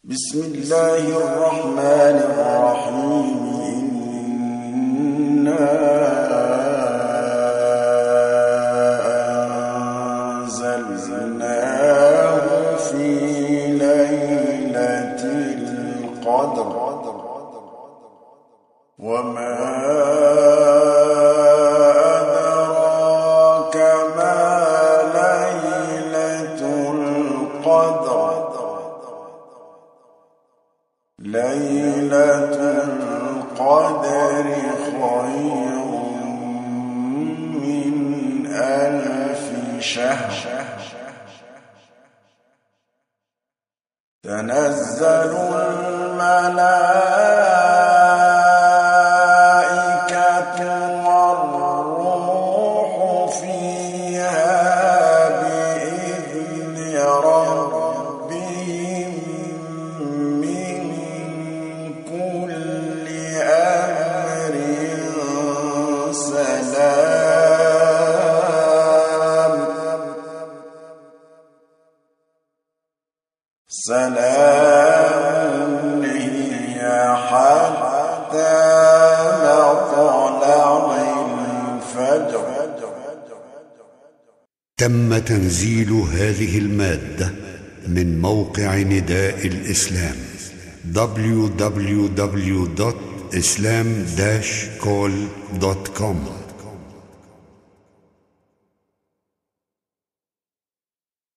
بسم الله الرحمن الرحيم إنا أنزلناه في ليلة القدر وما أدراك ما ليلة القدر ليلة القدر خير من 1000 شهر تنزل الملائكة والروح فيها بإذن ربهم من كل أمر سلام هي حتى مطلع الفجر. تم تنزيل هذه المادة من موقع نداء الإسلام www.islam-call.com